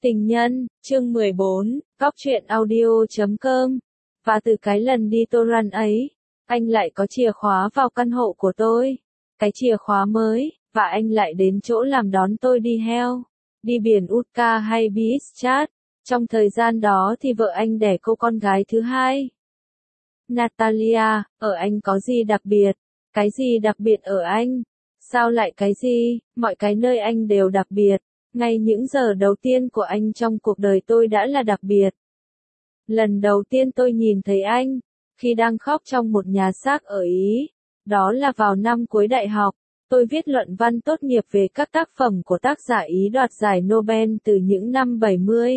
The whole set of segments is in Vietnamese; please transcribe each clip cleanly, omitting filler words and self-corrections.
Tình nhân, chương 14, góc truyện audio.com. Và từ cái lần đi torrent ấy, anh lại có chìa khóa vào căn hộ của tôi. Cái chìa khóa mới, và anh lại đến chỗ làm đón tôi đi heo, đi biển Utka hay Bieszczad. Trong thời gian đó thì vợ anh đẻ cô con gái thứ hai. Natalia, ở anh có gì đặc biệt? Cái gì đặc biệt ở anh? Sao lại cái gì? Mọi cái nơi anh đều đặc biệt. Ngay những giờ đầu tiên của anh trong cuộc đời tôi đã là đặc biệt. Lần đầu tiên tôi nhìn thấy anh, khi đang khóc trong một nhà xác ở Ý, đó là vào năm cuối đại học, tôi viết luận văn tốt nghiệp về các tác phẩm của tác giả Ý đoạt giải Nobel từ những năm 70.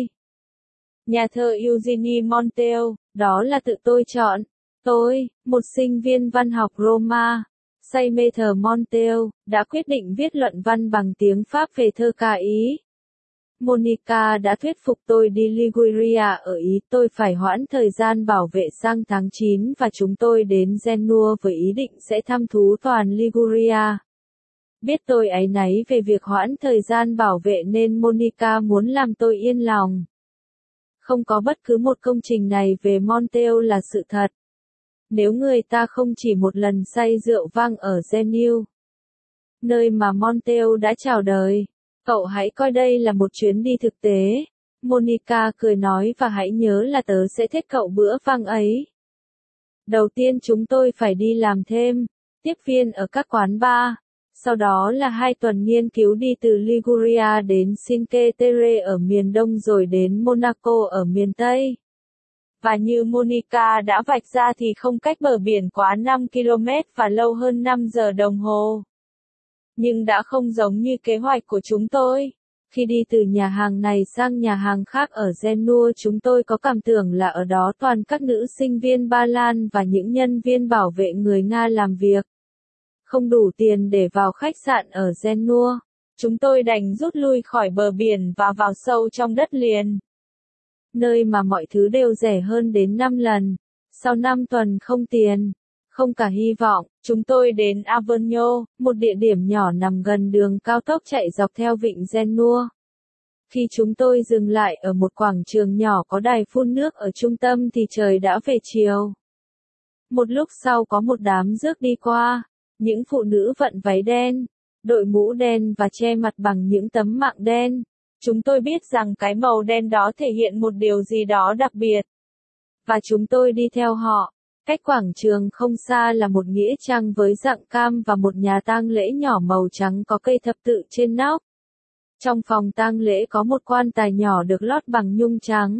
Nhà thơ Eugenie Montiel, đó là tự tôi chọn. Tôi, một sinh viên văn học Roma, say mê thơ Montiel, đã quyết định viết luận văn bằng tiếng Pháp về thơ ca Ý. Monica đã thuyết phục tôi đi Liguria ở Ý, tôi phải hoãn thời gian bảo vệ sang tháng 9 và chúng tôi đến Genua với ý định sẽ thăm thú toàn Liguria. Biết tôi áy náy về việc hoãn thời gian bảo vệ nên Monica muốn làm tôi yên lòng. Không có bất cứ một công trình này về Montiel là sự thật. Nếu người ta không chỉ một lần say rượu vang ở Genua, nơi mà Montiel đã chào đời, cậu hãy coi đây là một chuyến đi thực tế. Monica cười nói và hãy nhớ là tớ sẽ thích cậu bữa vang ấy. Đầu tiên chúng tôi phải đi làm thêm, tiếp viên ở các quán bar. Sau đó là 2 tuần nghiên cứu đi từ Liguria đến Cinque Terre ở miền Đông rồi đến Monaco ở miền Tây. Và như Monica đã vạch ra thì không cách bờ biển quá 5 km và lâu hơn 5 giờ đồng hồ. Nhưng đã không giống như kế hoạch của chúng tôi. Khi đi từ nhà hàng này sang nhà hàng khác ở Genua, chúng tôi có cảm tưởng là ở đó toàn các nữ sinh viên Ba Lan và những nhân viên bảo vệ người Nga làm việc. Không đủ tiền để vào khách sạn ở Genua, chúng tôi đành rút lui khỏi bờ biển và vào sâu trong đất liền. Nơi mà mọi thứ đều rẻ hơn đến 5 lần. Sau 5 tuần không tiền, không cả hy vọng, chúng tôi đến Avogno, một địa điểm nhỏ nằm gần đường cao tốc chạy dọc theo vịnh Genua. Khi chúng tôi dừng lại ở một quảng trường nhỏ có đài phun nước ở trung tâm thì trời đã về chiều. Một lúc sau có một đám rước đi qua, những phụ nữ vận váy đen, đội mũ đen và che mặt bằng những tấm mạng đen. Chúng tôi biết rằng cái màu đen đó thể hiện một điều gì đó đặc biệt. Và chúng tôi đi theo họ. Cách quảng trường không xa là một nghĩa trang với dạng cam và một nhà tang lễ nhỏ màu trắng có cây thập tự trên nóc. Trong phòng tang lễ có một quan tài nhỏ được lót bằng nhung trắng.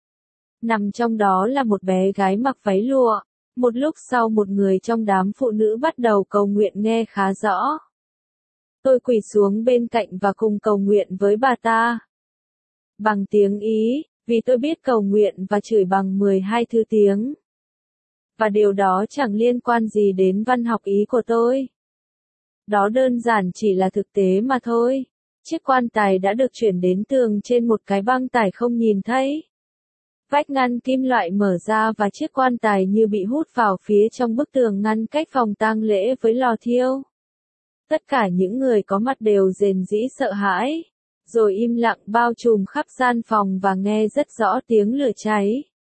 Nằm trong đó là một bé gái mặc váy lụa. Một lúc sau một người trong đám phụ nữ bắt đầu cầu nguyện nghe khá rõ. Tôi quỳ xuống bên cạnh và cùng cầu nguyện với bà ta. Bằng tiếng Ý, vì tôi biết cầu nguyện và chửi bằng 12 thứ tiếng. Và điều đó chẳng liên quan gì đến văn học Ý của tôi. Đó đơn giản chỉ là thực tế mà thôi. Chiếc quan tài đã được chuyển đến tường trên một cái băng tải không nhìn thấy. Vách ngăn kim loại mở ra và chiếc quan tài như bị hút vào phía trong bức tường ngăn cách phòng tang lễ với lò thiêu. Tất cả những người có mặt đều rền rĩ sợ hãi, rồi im lặng bao trùm khắp gian phòng và nghe rất rõ tiếng lửa cháy.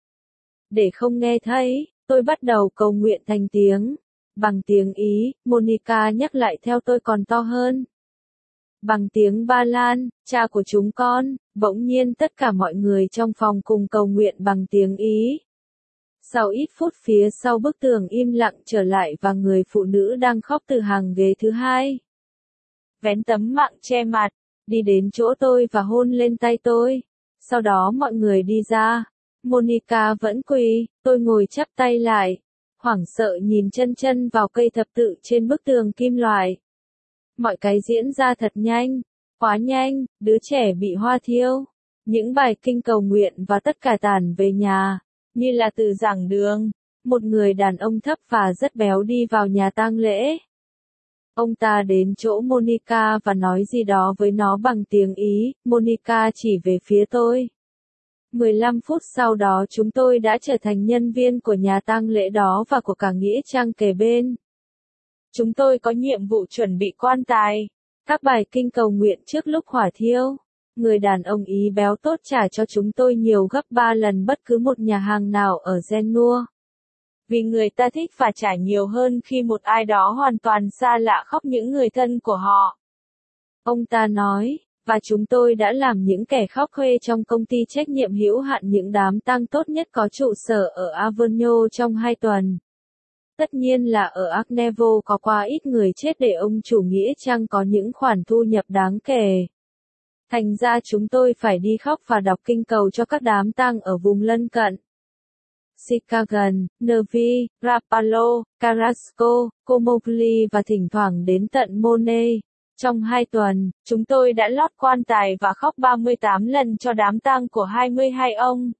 Để không nghe thấy, tôi bắt đầu cầu nguyện thành tiếng. Bằng tiếng Ý, Monica nhắc lại theo tôi còn to hơn. Bằng tiếng Ba Lan, cha của chúng con, bỗng nhiên tất cả mọi người trong phòng cùng cầu nguyện bằng tiếng Ý. Sau ít phút phía sau bức tường im lặng trở lại và người phụ nữ đang khóc từ hàng ghế thứ hai. Vén tấm mạng che mặt, đi đến chỗ tôi và hôn lên tay tôi. Sau đó mọi người đi ra. Monica vẫn quỳ, tôi ngồi chắp tay lại, hoảng sợ nhìn chân vào cây thập tự trên bức tường kim loại. Mọi cái diễn ra thật nhanh, quá nhanh, đứa trẻ bị hoa thiêu, những bài kinh cầu nguyện và tất cả tản về nhà, như là từ giảng đường. Một người đàn ông thấp và rất béo đi vào nhà tang lễ. Ông ta đến chỗ Monica và nói gì đó với nó bằng tiếng Ý, Monica chỉ về phía tôi. 15 phút sau đó chúng tôi đã trở thành nhân viên của nhà tang lễ đó và của cả nghĩa trang kề bên. Chúng tôi có nhiệm vụ chuẩn bị quan tài, các bài kinh cầu nguyện trước lúc hỏa thiêu, Người đàn ông Ý béo tốt trả cho chúng tôi nhiều gấp 3 lần bất cứ một nhà hàng nào ở Genua. Vì người ta thích và trả nhiều hơn khi một ai đó hoàn toàn xa lạ khóc những người thân của họ. Ông ta nói, và chúng tôi đã làm những kẻ khóc khuê trong công ty trách nhiệm hữu hạn những đám tang tốt nhất có trụ sở ở Avignon trong 2 tuần. Tất nhiên là ở Arnevo có quá ít người chết để ông chủ nghĩa chăng có những khoản thu nhập đáng kể. Thành ra chúng tôi phải đi khóc và đọc kinh cầu cho các đám tang ở vùng lân cận. Chicagan, Nervi, Rapallo, Carrasco, Comogli và thỉnh thoảng đến tận Monet. Trong 2 tuần, chúng tôi đã lót quan tài và khóc 38 lần cho đám tang của 22 ông,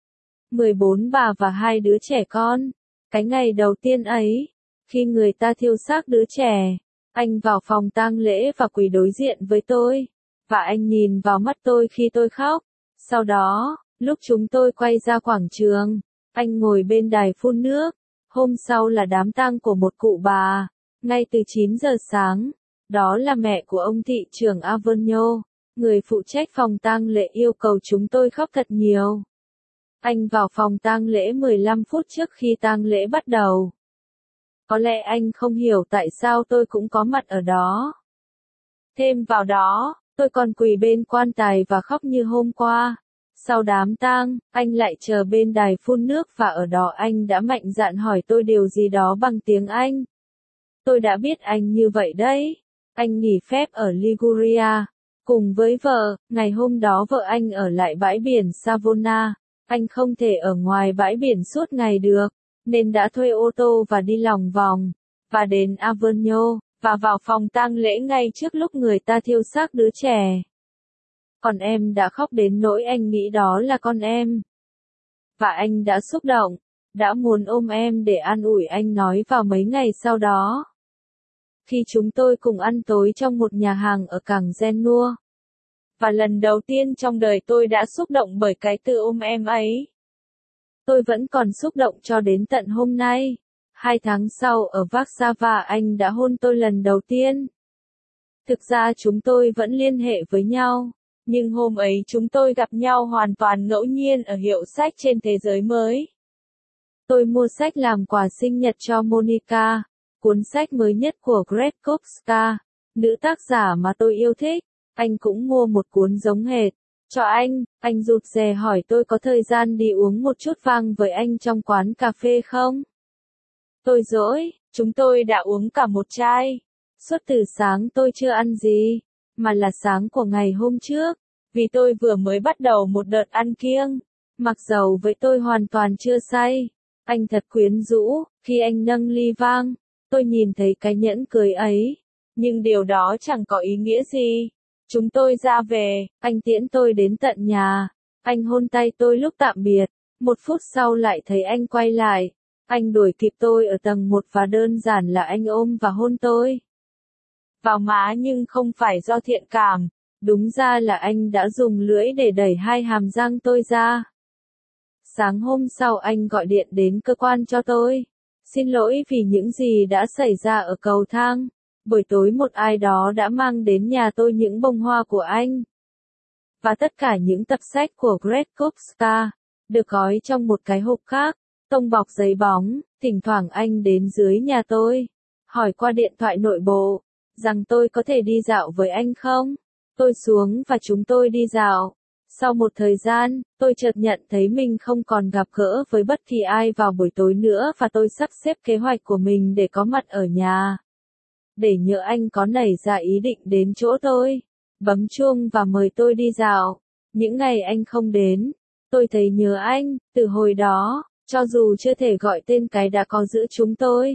14 bà và 2 đứa trẻ con. Cái ngày đầu tiên ấy, khi người ta thiêu xác đứa trẻ, anh vào phòng tang lễ và quỳ đối diện với tôi, và anh nhìn vào mắt tôi khi tôi khóc. Sau đó, lúc chúng tôi quay ra quảng trường, anh ngồi bên đài phun nước. Hôm sau là đám tang của một cụ bà, ngay từ 9 giờ sáng. Đó là mẹ của ông thị trưởng Avignon, người phụ trách phòng tang lễ yêu cầu chúng tôi khóc thật nhiều. Anh vào phòng tang lễ 15 phút trước khi tang lễ bắt đầu. Có lẽ anh không hiểu tại sao tôi cũng có mặt ở đó. Thêm vào đó, tôi còn quỳ bên quan tài và khóc như hôm qua. Sau đám tang, anh lại chờ bên đài phun nước và ở đó anh đã mạnh dạn hỏi tôi điều gì đó bằng tiếng Anh. Tôi đã biết anh như vậy đấy. Anh nghỉ phép ở Liguria, cùng với vợ, ngày hôm đó vợ anh ở lại bãi biển Savona. Anh không thể ở ngoài bãi biển suốt ngày được, nên đã thuê ô tô và đi lòng vòng, và đến Avignon, và vào phòng tang lễ ngay trước lúc người ta thiêu xác đứa trẻ. Còn em đã khóc đến nỗi anh nghĩ đó là con em. Và anh đã xúc động, đã muốn ôm em để an ủi, anh nói vào mấy ngày sau đó. Khi chúng tôi cùng ăn tối trong một nhà hàng ở cảng Genua. Và lần đầu tiên trong đời tôi đã xúc động bởi cái từ ôm em ấy. Tôi vẫn còn xúc động cho đến tận hôm nay. 2 tháng sau ở Warsaw anh đã hôn tôi lần đầu tiên. Thực ra chúng tôi vẫn liên hệ với nhau, nhưng hôm ấy chúng tôi gặp nhau hoàn toàn ngẫu nhiên ở hiệu sách trên Thế giới mới. Tôi mua sách làm quà sinh nhật cho Monica, cuốn sách mới nhất của Gretkowska, nữ tác giả mà tôi yêu thích. Anh cũng mua một cuốn giống hệt cho anh rụt rè hỏi tôi có thời gian đi uống một chút vang với anh trong quán cà phê không? Tôi dỗi, chúng tôi đã uống cả một chai. Suốt từ sáng tôi chưa ăn gì, mà là sáng của ngày hôm trước, vì tôi vừa mới bắt đầu một đợt ăn kiêng. Mặc dầu với tôi hoàn toàn chưa say. Anh thật quyến rũ, khi anh nâng ly vang, tôi nhìn thấy cái nhẫn cưới ấy, nhưng điều đó chẳng có ý nghĩa gì. Chúng tôi ra về, anh tiễn tôi đến tận nhà. Anh hôn tay tôi lúc tạm biệt. 1 phút sau lại thấy anh quay lại. Anh đuổi kịp tôi ở tầng 1 và đơn giản là anh ôm và hôn tôi vào má, nhưng không phải do thiện cảm. Đúng ra là anh đã dùng lưỡi để đẩy 2 hàm răng tôi ra. Sáng hôm sau anh gọi điện đến cơ quan cho tôi. Xin lỗi vì những gì đã xảy ra ở cầu thang. Buổi tối một ai đó đã mang đến nhà tôi những bông hoa của anh. Và tất cả những tập sách của Gretkowska, được gói trong một cái hộp khác, tông bọc giấy bóng. Thỉnh thoảng anh đến dưới nhà tôi, hỏi qua điện thoại nội bộ, rằng tôi có thể đi dạo với anh không? Tôi xuống và chúng tôi đi dạo. Sau một thời gian, tôi chợt nhận thấy mình không còn gặp gỡ với bất kỳ ai vào buổi tối nữa và tôi sắp xếp kế hoạch của mình để có mặt ở nhà. Để nhỡ anh có nảy ra ý định đến chỗ tôi, bấm chuông và mời tôi đi dạo. Những ngày anh không đến, tôi thấy nhớ anh, từ hồi đó, cho dù chưa thể gọi tên cái đã có giữa chúng tôi.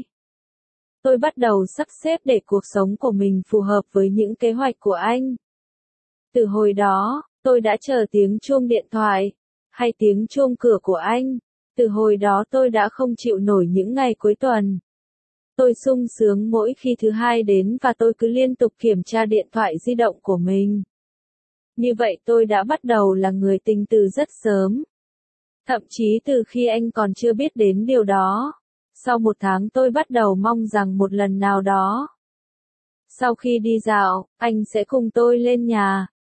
Tôi bắt đầu sắp xếp để cuộc sống của mình phù hợp với những kế hoạch của anh. Từ hồi đó, tôi đã chờ tiếng chuông điện thoại, hay tiếng chuông cửa của anh. Từ hồi đó tôi đã không chịu nổi những ngày cuối tuần. Tôi sung sướng mỗi khi thứ Hai đến và tôi cứ liên tục kiểm tra điện thoại di động của mình. Như vậy tôi đã bắt đầu là người tình từ rất sớm. Thậm chí từ khi anh còn chưa biết đến điều đó. Sau 1 tháng tôi bắt đầu mong rằng một lần nào đó, sau khi đi dạo, anh sẽ cùng tôi lên nhà.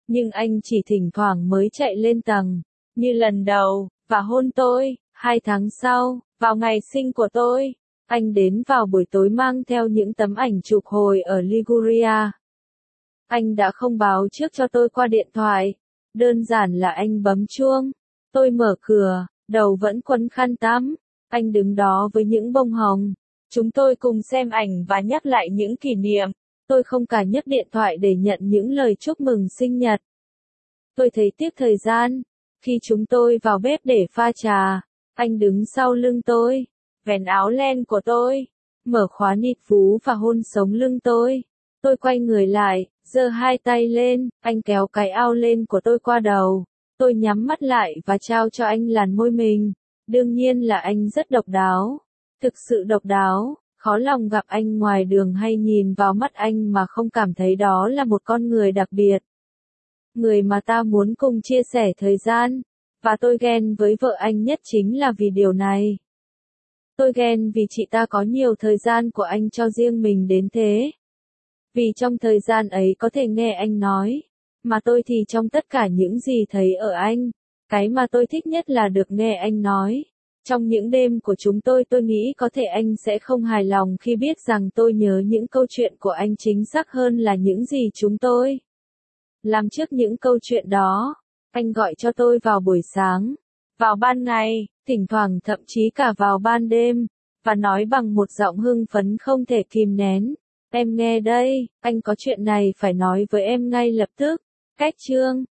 nhưng anh chỉ thỉnh thoảng mới chạy lên tầng, như lần đầu, và hôn tôi. 2 tháng sau, vào ngày sinh của tôi, anh đến vào buổi tối mang theo những tấm ảnh chụp hồi ở Liguria. Anh đã không báo trước cho tôi qua điện thoại, đơn giản là anh bấm chuông. Tôi mở cửa, đầu vẫn quấn khăn tắm, anh đứng đó với những bông hồng. Chúng tôi cùng xem ảnh và nhắc lại những kỷ niệm. Tôi không cả nhấc điện thoại để nhận những lời chúc mừng sinh nhật. Tôi thấy tiếc thời gian. Khi chúng tôi vào bếp để pha trà, anh đứng sau lưng tôi, vén áo len của tôi, mở khóa nịt vú và hôn sống lưng tôi. Tôi quay người lại, giơ 2 tay lên, anh kéo cái áo lên của tôi qua đầu. Tôi nhắm mắt lại và trao cho anh làn môi mình. Đương nhiên là anh rất độc đáo. Thực sự độc đáo, khó lòng gặp anh ngoài đường hay nhìn vào mắt anh mà không cảm thấy đó là một con người đặc biệt. Người mà ta muốn cùng chia sẻ thời gian. Và tôi ghen với vợ anh nhất chính là vì điều này. Tôi ghen vì chị ta có nhiều thời gian của anh cho riêng mình đến thế. Vì trong thời gian ấy có thể nghe anh nói. Mà tôi thì trong tất cả những gì thấy ở anh, cái mà tôi thích nhất là được nghe anh nói. Trong những đêm của chúng tôi nghĩ có thể anh sẽ không hài lòng khi biết rằng tôi nhớ những câu chuyện của anh chính xác hơn là những gì chúng tôi làm trước những câu chuyện đó. Anh gọi cho tôi vào buổi sáng, vào ban ngày, thỉnh thoảng thậm chí cả vào ban đêm, và nói bằng một giọng hưng phấn không thể kìm nén. Em nghe đây, anh có chuyện này phải nói với em ngay lập tức. Cách chương